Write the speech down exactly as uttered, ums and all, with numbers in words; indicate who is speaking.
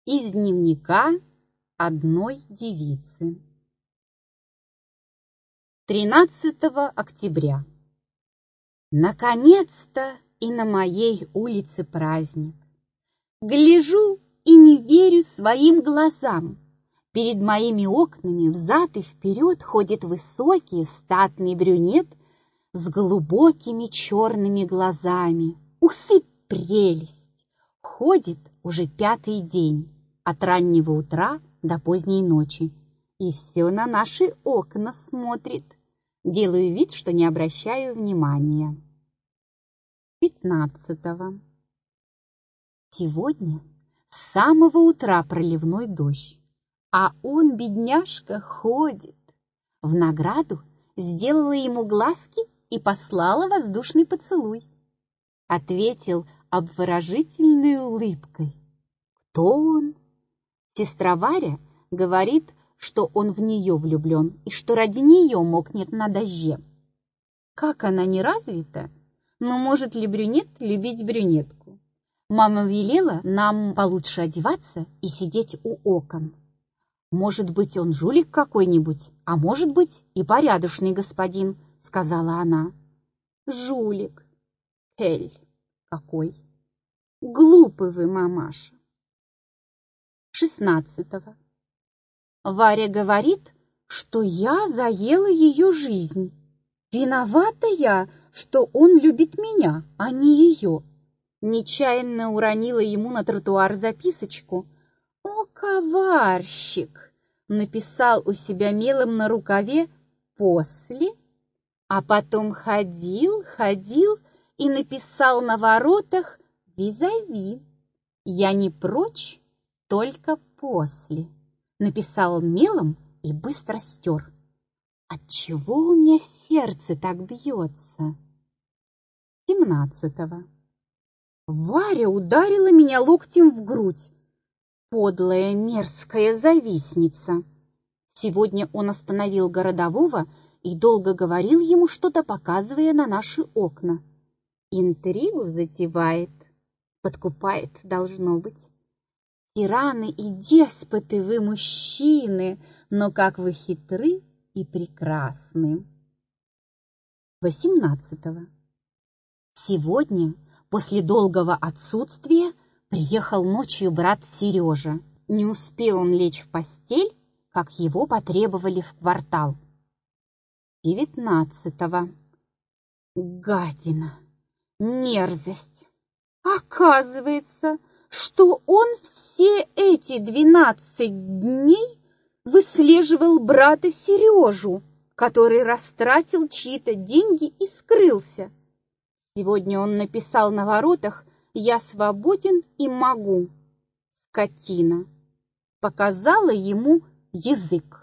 Speaker 1: Из дневника одной девицы. тринадцатого октября. Наконец-то и на моей улице праздник. Гляжу и не верю своим глазам. Перед моими окнами взад и вперед ходит высокий статный брюнет с глубокими черными глазами. Усы прелесть! Ходит уже пятый день, от раннего утра до поздней ночи, и все на наши окна смотрит. Делаю вид, что не обращаю внимания. пятнадцатого. Сегодня с самого утра проливной дождь, а он, бедняжка, ходит. В награду сделала ему глазки и послала воздушный поцелуй. Ответил обворожительной улыбкой. Кто он? Сестра Варя говорит, что он в нее влюблен и что ради нее мокнет на дожде. Как она не развита, но может ли брюнет любить брюнетку? Мама велела нам получше одеваться и сидеть у окон. Может быть, он жулик какой-нибудь, а может быть и порядочный господин, сказала она. Жулик. Эль, какой. Глупый вы, мамаша. шестнадцатого. Варя говорит, что я заела ее жизнь. Виновата я, что он любит меня, а не ее. Нечаянно уронила ему на тротуар записочку. «О, коварщик!» Написал у себя мелом на рукаве «после», а потом ходил, ходил и написал на воротах «визави». «Я не прочь, только после», написал мелом и быстро стер. Отчего у меня сердце так бьется? семнадцатого. Варя ударила меня локтем в грудь. Подлая, мерзкая завистница. Сегодня он остановил городового и долго говорил ему что-то, показывая на наши окна. Интригу затевает, подкупает, должно быть. Тираны и деспоты вы, мужчины, но как вы хитры и прекрасны. восемнадцатого. Сегодня, после долгого отсутствия, приехал ночью брат Сережа. Не успел он лечь в постель, как его потребовали в квартал. девятнадцатого. Гадина, мерзость. Оказывается, что он все эти двенадцать дней выслеживал брата Сережу, который растратил чьи-то деньги и скрылся. Сегодня он написал на воротах «Я свободен и могу». Скотина. Показала ему язык.